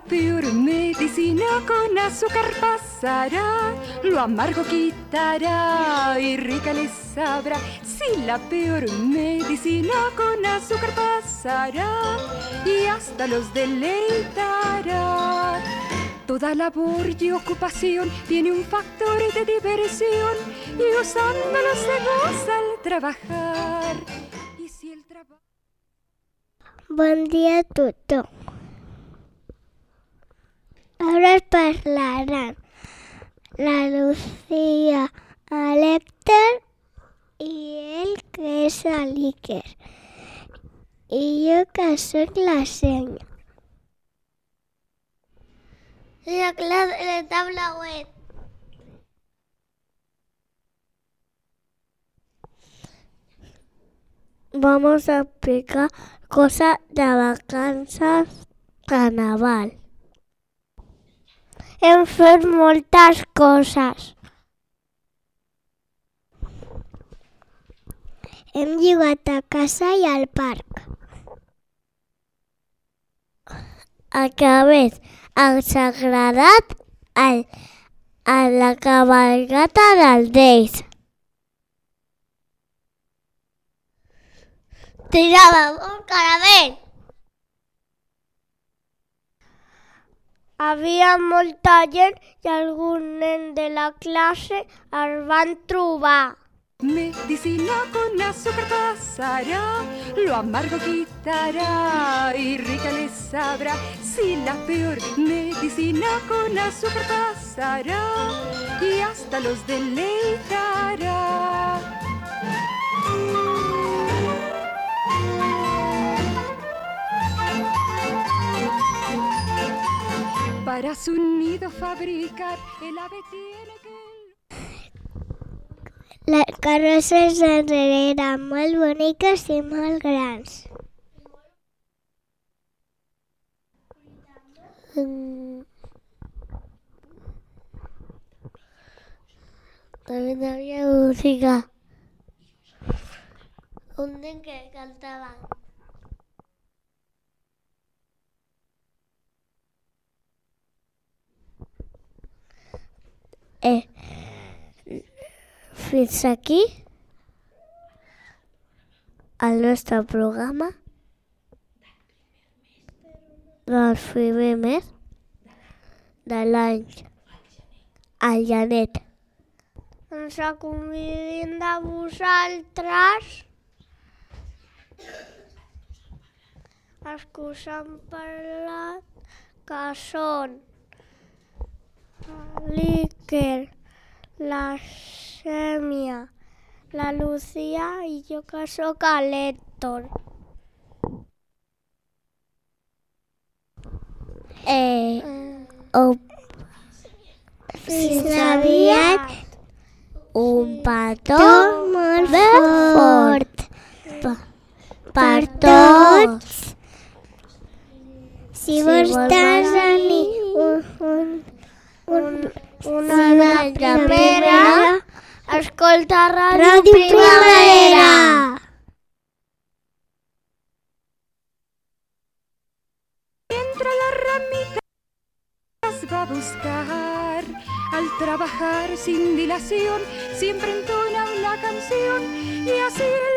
peor medicina con azúcar pasará, lo amargo quitará y rica les sabrá. Si la peor medicina con azúcar pasará y hasta los deleitará. Toda labor y ocupación tiene un factor de diversión y usándolo se goza al trabajar. Y si el trabajo... Bon dia a tothom. Ara us parlaran la Lucía, l'Hèctor i ell, que és l'Iker. I jo, que sóc la Senya. La clase de tabla web. Vamos a explicar cosas de vacances carnaval. Hem fet moltes coses. Hem jugat a casa i al parc. El que més ens ha agradat a la cabalgata dels Reis. Tiràvem un caramell. Havia molta gent i algun nen de la classe es van trobar. Medicina con azúcar pasará, lo amargo quitará y rica les sabrá. Si la peor medicina con azúcar pasará y hasta los deleitará. Para su nido fabricar, el ave tiene que... Les carrosses darrere eren molt boniques i molt grans. També hi havia música. Un nen que cantava. Fins aquí el nostre programa del primer mes de l'any, al genet. Ens acomiadem de vosaltres els que us han parlat, que són l'Iker, la Xèmia, la Lucía i jo, que sóc l'Hèctor. Fins aviat. Un petó molt fort per tots. Si vols tenir una altra pera, escolta Ràdio Primavera. Entre las ramitas va a buscar, al trabajar sin dilación, siempre entona una canción y así